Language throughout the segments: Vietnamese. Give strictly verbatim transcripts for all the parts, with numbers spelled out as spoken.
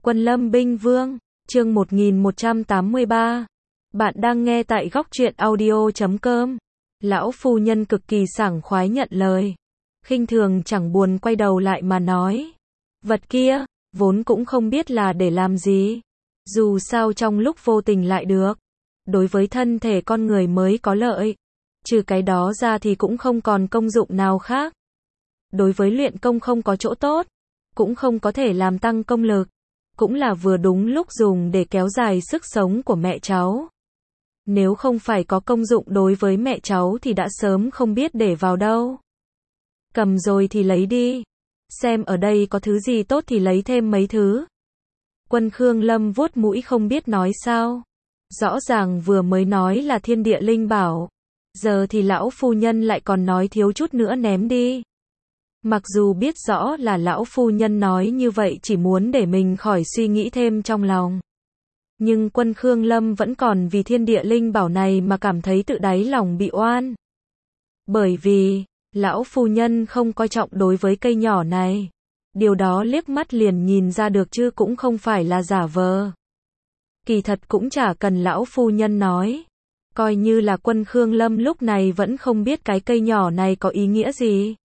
Quân Lâm Binh Vương, chương một nghìn một trăm tám mươi ba. Bạn đang nghe tại góc truyện audio chấm com. Lão phu nhân cực kỳ sảng khoái nhận lời. Khinh thường chẳng buồn quay đầu lại mà nói. Vật kia, vốn cũng không biết là để làm gì. Dù sao trong lúc vô tình lại được. Đối với thân thể con người mới có lợi. Trừ cái đó ra thì cũng không còn công dụng nào khác. Đối với luyện công không có chỗ tốt. Cũng không có thể làm tăng công lực. Cũng là vừa đúng lúc dùng để kéo dài sức sống của mẹ cháu. Nếu không phải có công dụng đối với mẹ cháu thì đã sớm không biết để vào đâu. Cầm rồi thì lấy đi. Xem ở đây có thứ gì tốt thì lấy thêm mấy thứ. Quân Khương Lâm vuốt mũi không biết nói sao. Rõ ràng vừa mới nói là thiên địa linh bảo. Giờ thì lão phu nhân lại còn nói thiếu chút nữa ném đi. Mặc dù biết rõ là lão phu nhân nói như vậy chỉ muốn để mình khỏi suy nghĩ thêm trong lòng. Nhưng Quân Khương Lâm vẫn còn vì thiên địa linh bảo này mà cảm thấy tự đáy lòng bị oan. Bởi vì, lão phu nhân không coi trọng đối với cây nhỏ này. Điều đó liếc mắt liền nhìn ra được chứ cũng không phải là giả vờ. Kỳ thật cũng chả cần lão phu nhân nói. Coi như là Quân Khương Lâm lúc này vẫn không biết cái cây nhỏ này có ý nghĩa gì.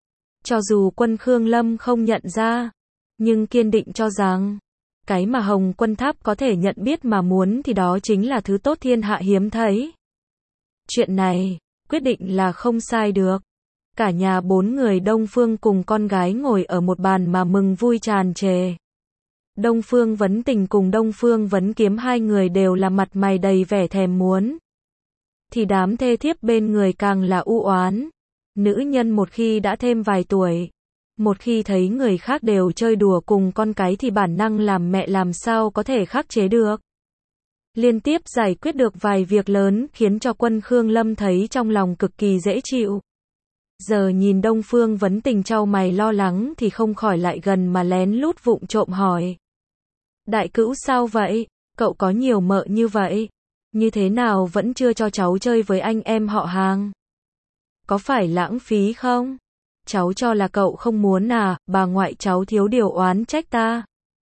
Cho dù Quân Khương Lâm không nhận ra, nhưng kiên định cho rằng, cái mà Hồng Quân Tháp có thể nhận biết mà muốn thì đó chính là thứ tốt thiên hạ hiếm thấy. Chuyện này, quyết định là không sai được. Cả nhà bốn người Đông Phương cùng con gái ngồi ở một bàn mà mừng vui tràn trề. Đông Phương Vấn Tình cùng Đông Phương Vấn Kiếm hai người đều là mặt mày đầy vẻ thèm muốn. Thì đám thê thiếp bên người càng là u oán. Nữ nhân một khi đã thêm vài tuổi, một khi thấy người khác đều chơi đùa cùng con cái thì bản năng làm mẹ làm sao có thể khắc chế được. Liên tiếp giải quyết được vài việc lớn khiến cho Quân Khương Lâm thấy trong lòng cực kỳ dễ chịu. Giờ nhìn Đông Phương Vấn Tình chau mày lo lắng thì không khỏi lại gần mà lén lút vụng trộm hỏi. Đại cữu sao vậy? Cậu có nhiều mợ như vậy? Như thế nào vẫn chưa cho cháu chơi với anh em họ hàng? Có phải lãng phí không? Cháu cho là cậu không muốn à, bà ngoại cháu thiếu điều oán trách ta.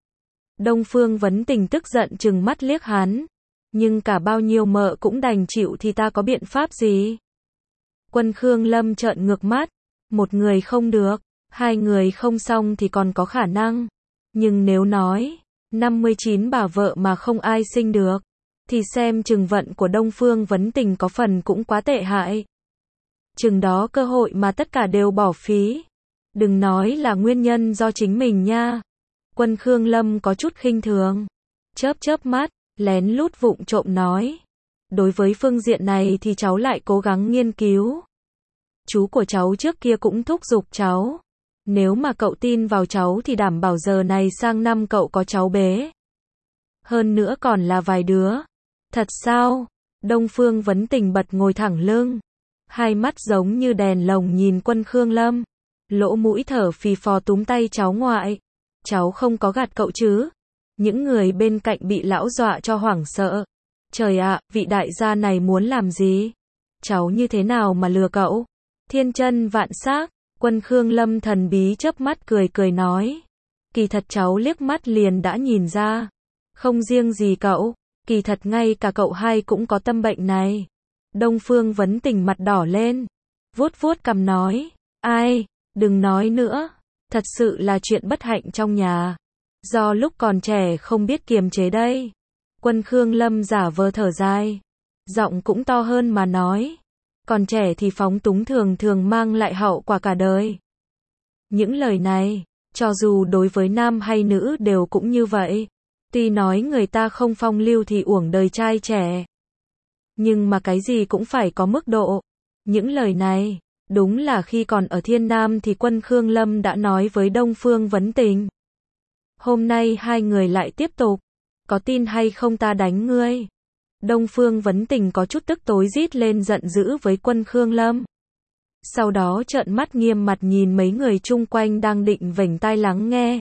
Đông Phương Vấn Tình tức giận trừng mắt liếc hắn. Nhưng cả bao nhiêu mợ cũng đành chịu thì ta có biện pháp gì? Quân Khương Lâm trợn ngược mắt. Một người không được, hai người không xong thì còn có khả năng. Nhưng nếu nói, năm mươi chín bà vợ mà không ai sinh được, thì xem chừng vận của Đông Phương Vấn Tình có phần cũng quá tệ hại. Chừng đó cơ hội mà tất cả đều bỏ phí. Đừng nói là nguyên nhân do chính mình nha. Quân Khương Lâm có chút khinh thường. Chớp chớp mắt, lén lút vụng trộm nói. Đối với phương diện này thì cháu lại cố gắng nghiên cứu. Chú của cháu trước kia cũng thúc giục cháu. Nếu mà cậu tin vào cháu thì đảm bảo giờ này sang năm cậu có cháu bé. Hơn nữa còn là vài đứa. Thật sao? Đông Phương Vấn Tình bật ngồi thẳng lưng. Hai mắt giống như đèn lồng nhìn Quân Khương Lâm. Lỗ mũi thở phì phò túm tay cháu ngoại. Cháu không có gạt cậu chứ? Những người bên cạnh bị lão dọa cho hoảng sợ. Trời ạ, vị đại gia này muốn làm gì? Cháu như thế nào mà lừa cậu? Thiên chân vạn xác. Quân Khương Lâm thần bí chớp mắt cười cười nói. Kỳ thật cháu liếc mắt liền đã nhìn ra. Không riêng gì cậu, kỳ thật ngay cả cậu hai cũng có tâm bệnh này. Đông Phương Vấn Tình mặt đỏ lên. Vuốt vuốt cằm nói. Ai, đừng nói nữa. Thật sự là chuyện bất hạnh trong nhà. Do lúc còn trẻ không biết kiềm chế đây. Quân Khương Lâm giả vờ thở dài. Giọng cũng to hơn mà nói. Còn trẻ thì phóng túng thường thường mang lại hậu quả cả đời. Những lời này, cho dù đối với nam hay nữ đều cũng như vậy. Tuy nói người ta không phong lưu thì uổng đời trai trẻ. Nhưng mà cái gì cũng phải có mức độ. Những lời này, đúng là khi còn ở Thiên Nam thì Quân Khương Lâm đã nói với Đông Phương Vấn Tình. Hôm nay hai người lại tiếp tục. Có tin hay không ta đánh ngươi? Đông Phương Vấn Tình có chút tức tối rít lên giận dữ với Quân Khương Lâm. Sau đó trợn mắt nghiêm mặt nhìn mấy người chung quanh đang định vểnh tai lắng nghe.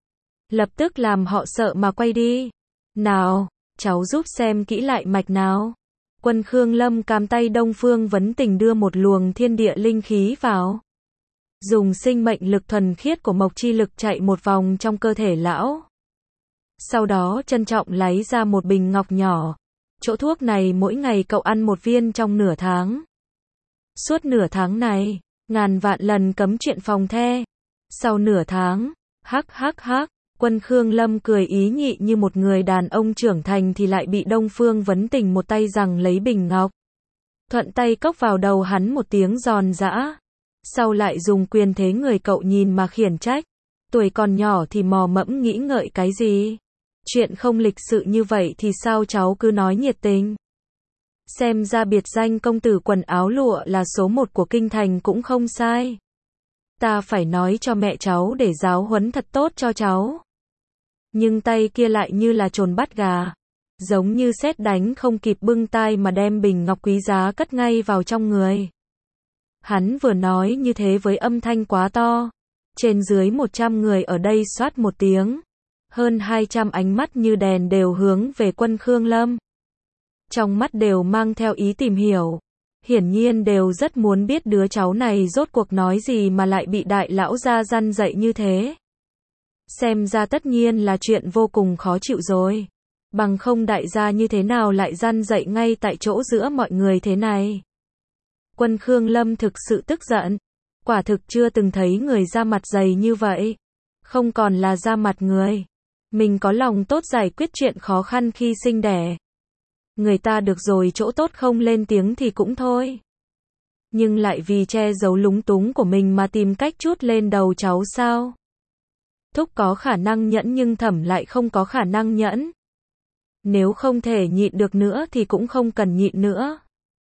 Lập tức làm họ sợ mà quay đi. Nào, cháu giúp xem kỹ lại mạch nào. Quân Khương Lâm cam tay Đông Phương Vấn Tình đưa một luồng thiên địa linh khí vào. Dùng sinh mệnh lực thuần khiết của mộc chi lực chạy một vòng trong cơ thể lão. Sau đó trân trọng lấy ra một bình ngọc nhỏ. Chỗ thuốc này mỗi ngày cậu ăn một viên trong nửa tháng. Suốt nửa tháng này, ngàn vạn lần cấm chuyện phòng the. Sau nửa tháng, hắc hắc hắc, Quân Khương Lâm cười ý nhị như một người đàn ông trưởng thành thì lại bị Đông Phương Vấn Tình một tay giằng lấy bình ngọc. Thuận tay cốc vào đầu hắn một tiếng giòn giã. Sau lại dùng quyền thế người cậu nhìn mà khiển trách. Tuổi còn nhỏ thì mò mẫm nghĩ ngợi cái gì? Chuyện không lịch sự như vậy thì sao cháu cứ nói nhiệt tình? Xem ra biệt danh công tử quần áo lụa là số một của kinh thành cũng không sai. Ta phải nói cho mẹ cháu để giáo huấn thật tốt cho cháu. Nhưng tay kia lại như là trồn bắt gà. Giống như sét đánh không kịp bưng tay mà đem bình ngọc quý giá cất ngay vào trong người. Hắn vừa nói như thế với âm thanh quá to. Trên dưới một trăm người ở đây xoát một tiếng. Hơn hai trăm ánh mắt như đèn đều hướng về Quân Khương Lâm. Trong mắt đều mang theo ý tìm hiểu. Hiển nhiên đều rất muốn biết đứa cháu này rốt cuộc nói gì mà lại bị đại lão gia răn dạy như thế. Xem ra tất nhiên là chuyện vô cùng khó chịu rồi. Bằng không đại gia như thế nào lại răn dạy ngay tại chỗ giữa mọi người thế này. Quân Khương Lâm thực sự tức giận. Quả thực chưa từng thấy người ra mặt dày như vậy. Không còn là ra mặt người. Mình có lòng tốt giải quyết chuyện khó khăn khi sinh đẻ. Người ta được rồi chỗ tốt không lên tiếng thì cũng thôi. Nhưng lại vì che giấu lúng túng của mình mà tìm cách trút lên đầu cháu sao? Thúc có khả năng nhẫn nhưng Thẩm lại không có khả năng nhẫn. Nếu không thể nhịn được nữa thì cũng không cần nhịn nữa.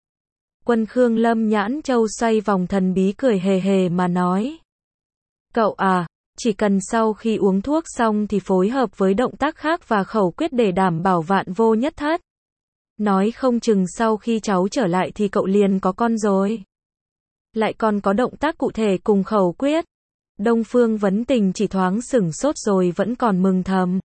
Quân Khương Lâm nhãn châu xoay vòng thần bí cười hề hề mà nói. Cậu à, chỉ cần sau khi uống thuốc xong thì phối hợp với động tác khác và khẩu quyết để đảm bảo vạn vô nhất thất. Nói không chừng sau khi cháu trở lại thì cậu liền có con rồi. Lại còn có động tác cụ thể cùng khẩu quyết. Đông Phương Vấn Tình chỉ thoáng sửng sốt rồi vẫn còn mừng thầm.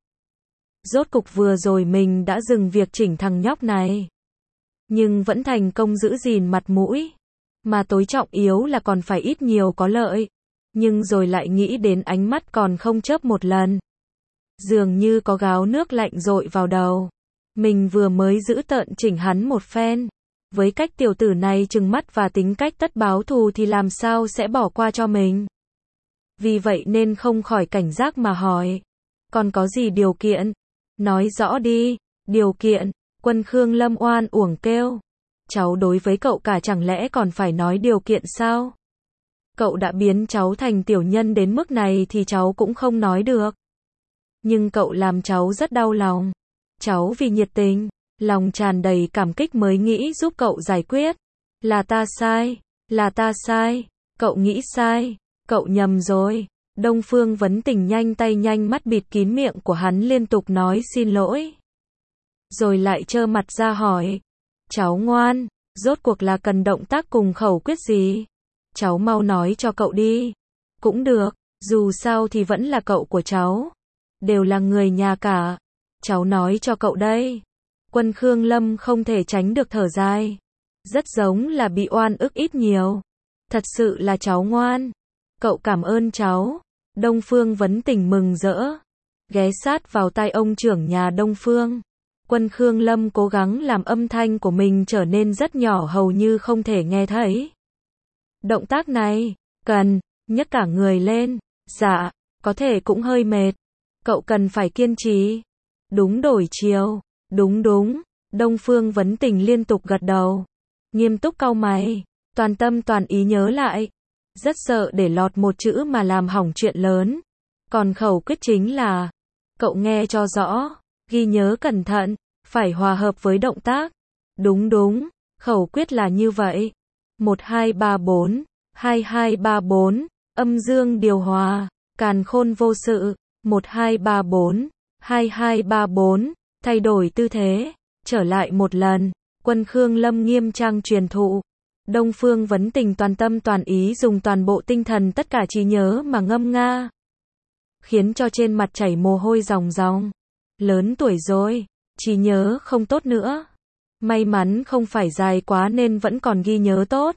Rốt cục vừa rồi mình đã dừng việc chỉnh thằng nhóc này. Nhưng vẫn thành công giữ gìn mặt mũi. Mà tối trọng yếu là còn phải ít nhiều có lợi. Nhưng rồi lại nghĩ đến ánh mắt còn không chớp một lần. Dường như có gáo nước lạnh dội vào đầu. Mình vừa mới giữ tợn chỉnh hắn một phen. Với cách tiểu tử này trừng mắt và tính cách tất báo thù thì làm sao sẽ bỏ qua cho mình. Vì vậy nên không khỏi cảnh giác mà hỏi. Còn có gì điều kiện? Nói rõ đi. Điều kiện. Quân Khương Lâm oan uổng kêu. Cháu đối với cậu cả chẳng lẽ còn phải nói điều kiện sao? Cậu đã biến cháu thành tiểu nhân đến mức này thì cháu cũng không nói được. Nhưng cậu làm cháu rất đau lòng. Cháu vì nhiệt tình, lòng tràn đầy cảm kích mới nghĩ giúp cậu giải quyết. Là ta sai, là ta sai, cậu nghĩ sai, cậu nhầm rồi. Đông Phương Vấn Tình nhanh tay nhanh mắt bịt kín miệng của hắn liên tục nói xin lỗi. Rồi lại trơ mặt ra hỏi. Cháu ngoan, rốt cuộc là cần động tác cùng khẩu quyết gì? Cháu mau nói cho cậu đi. Cũng được, dù sao thì vẫn là cậu của cháu. Đều là người nhà cả. Cháu nói cho cậu đây. Quân Khương Lâm không thể tránh được thở dài. Rất giống là bị oan ức ít nhiều. Thật sự là cháu ngoan. Cậu cảm ơn cháu. Đông Phương Vấn Tình mừng rỡ. Ghé sát vào tai ông trưởng nhà Đông Phương. Quân Khương Lâm cố gắng làm âm thanh của mình trở nên rất nhỏ hầu như không thể nghe thấy. Động tác này, cần, nhấc cả người lên. Dạ, có thể cũng hơi mệt. Cậu cần phải kiên trì. Đúng đổi chiều. Đúng đúng. Đông Phương Vấn Tình liên tục gật đầu. Nghiêm túc cau mày. Toàn tâm toàn ý nhớ lại. Rất sợ để lọt một chữ mà làm hỏng chuyện lớn. Còn khẩu quyết chính là. Cậu nghe cho rõ. Ghi nhớ cẩn thận. Phải hòa hợp với động tác. Đúng đúng. Khẩu quyết là như vậy. một hai ba bốn. hai hai ba bốn. Âm dương điều hòa. Càn khôn vô sự. một hai ba bốn. hai hai ba bốn. Thay đổi tư thế. Trở lại một lần. Quân Khương Lâm nghiêm trang truyền thụ. Đông Phương Vấn Tình toàn tâm toàn ý dùng toàn bộ tinh thần tất cả trí nhớ mà ngâm nga. Khiến cho trên mặt chảy mồ hôi ròng ròng. Lớn tuổi rồi. Trí nhớ không tốt nữa. May mắn không phải dài quá nên vẫn còn ghi nhớ tốt.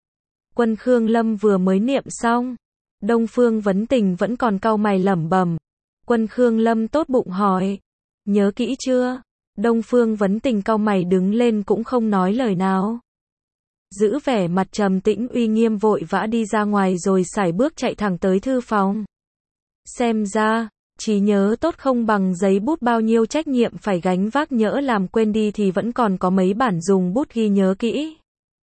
Quân Khương Lâm vừa mới niệm xong. Đông Phương Vấn Tình vẫn còn cau mày lẩm bẩm. Quân Khương Lâm tốt bụng hỏi. Nhớ kỹ chưa? Đông Phương Vấn Tình cau mày đứng lên cũng không nói lời nào. Giữ vẻ mặt trầm tĩnh uy nghiêm vội vã đi ra ngoài rồi sải bước chạy thẳng tới thư phòng. Xem ra, trí nhớ tốt không bằng giấy bút, bao nhiêu trách nhiệm phải gánh vác nhỡ làm quên đi thì vẫn còn có mấy bản dùng bút ghi nhớ kỹ.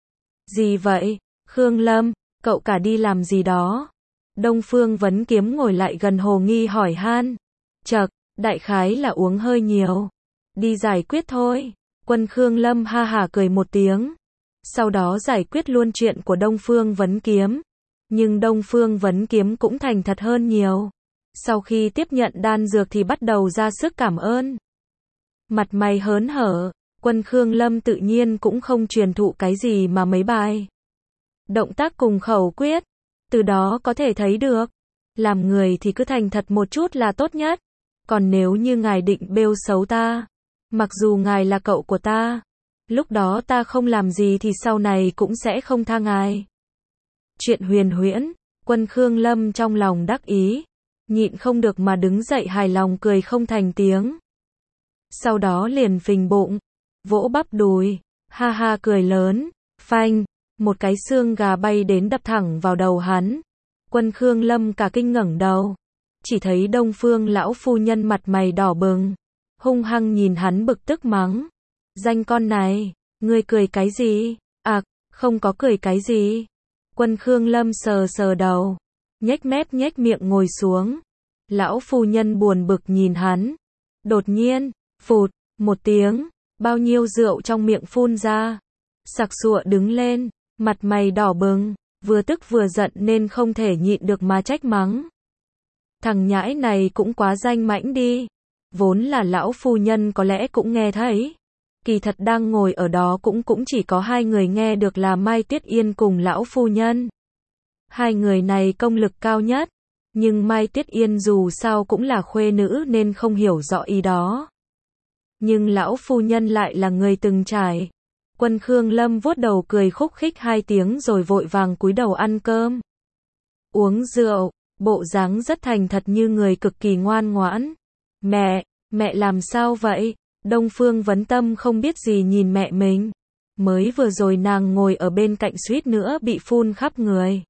Gì vậy? Khương Lâm, cậu cả đi làm gì đó? Đông Phương Vấn Kiếm ngồi lại gần hồ nghi hỏi han. Chậc, đại khái là uống hơi nhiều. Đi giải quyết thôi. Quân Khương Lâm ha hả cười một tiếng. Sau đó giải quyết luôn chuyện của Đông Phương Vấn Kiếm. Nhưng Đông Phương Vấn Kiếm cũng thành thật hơn nhiều. Sau khi tiếp nhận đan dược thì bắt đầu ra sức cảm ơn. Mặt mày hớn hở, Quân Khương Lâm tự nhiên cũng không truyền thụ cái gì mà mấy bài động tác cùng khẩu quyết. Từ đó có thể thấy được, làm người thì cứ thành thật một chút là tốt nhất. Còn nếu như ngài định bêu xấu ta, mặc dù ngài là cậu của ta, lúc đó ta không làm gì thì sau này cũng sẽ không tha ngài. Chuyện huyền huyễn, Quân Khương Lâm trong lòng đắc ý, nhịn không được mà đứng dậy hài lòng cười không thành tiếng. Sau đó liền phình bụng, vỗ bắp đùi, ha ha cười lớn, phanh, một cái xương gà bay đến đập thẳng vào đầu hắn. Quân Khương Lâm cả kinh ngẩng đầu, chỉ thấy Đông Phương lão phu nhân mặt mày đỏ bừng, hung hăng nhìn hắn bực tức mắng. Danh con này, ngươi cười cái gì? À, không có cười cái gì. Quân Khương Lâm sờ sờ đầu, nhếch mép nhếch miệng ngồi xuống. Lão phu nhân buồn bực nhìn hắn. Đột nhiên, phụt, một tiếng, bao nhiêu rượu trong miệng phun ra. Sặc sụa đứng lên, mặt mày đỏ bừng, vừa tức vừa giận nên không thể nhịn được mà trách mắng. Thằng nhãi này cũng quá danh mãnh đi. Vốn là lão phu nhân có lẽ cũng nghe thấy. Kỳ thật đang ngồi ở đó cũng cũng chỉ có hai người nghe được là Mai Tuyết Yên cùng lão phu nhân. Hai người này công lực cao nhất, nhưng Mai Tuyết Yên dù sao cũng là khuê nữ nên không hiểu rõ ý đó. Nhưng lão phu nhân lại là người từng trải. Quân Khương Lâm vuốt đầu cười khúc khích hai tiếng rồi vội vàng cúi đầu ăn cơm. Uống rượu, bộ dáng rất thành thật như người cực kỳ ngoan ngoãn. Mẹ, mẹ làm sao vậy? Đông Phương Vấn Tâm không biết gì nhìn mẹ mình. Mới vừa rồi nàng ngồi ở bên cạnh suýt nữa bị phun khắp người.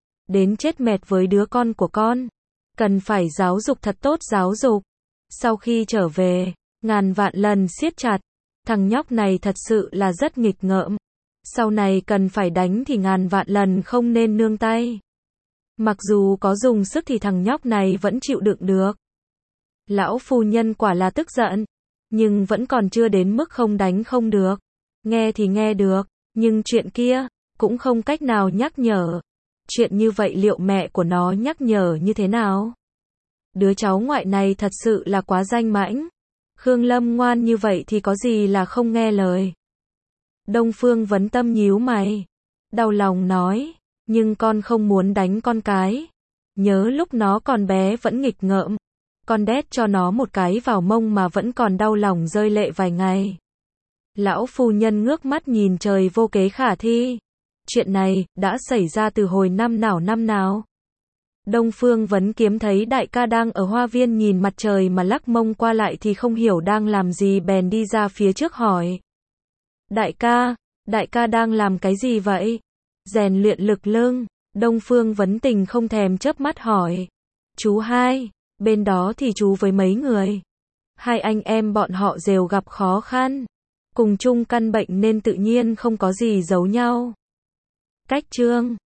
Đến chết mệt với đứa con của con. Cần phải giáo dục thật tốt giáo dục. Sau khi trở về, ngàn vạn lần siết chặt. Thằng nhóc này thật sự là rất nghịch ngợm. Sau này cần phải đánh thì ngàn vạn lần không nên nương tay. Mặc dù có dùng sức thì thằng nhóc này vẫn chịu đựng được. Lão phu nhân quả là tức giận. Nhưng vẫn còn chưa đến mức không đánh không được. Nghe thì nghe được, nhưng chuyện kia, cũng không cách nào nhắc nhở. Chuyện như vậy liệu mẹ của nó nhắc nhở như thế nào? Đứa cháu ngoại này thật sự là quá danh mãnh. Khương Lâm ngoan như vậy thì có gì là không nghe lời. Đông Phương Vấn Tâm nhíu mày, đau lòng nói, nhưng con không muốn đánh con cái. Nhớ lúc nó còn bé vẫn nghịch ngợm. Con đét cho nó một cái vào mông mà vẫn còn đau lòng rơi lệ vài ngày. Lão phu nhân ngước mắt nhìn trời vô kế khả thi. Chuyện này, đã xảy ra từ hồi năm nào năm nào? Đông Phương Vấn Kiếm thấy đại ca đang ở hoa viên nhìn mặt trời mà lắc mông qua lại thì không hiểu đang làm gì bèn đi ra phía trước hỏi. Đại ca, đại ca đang làm cái gì vậy? Rèn luyện lực lưng. Đông Phương Vấn Tình không thèm chớp mắt hỏi. Chú hai, bên đó thì chú với mấy người. Hai anh em bọn họ đều gặp khó khăn. Cùng chung căn bệnh nên tự nhiên không có gì giấu nhau. Cách chương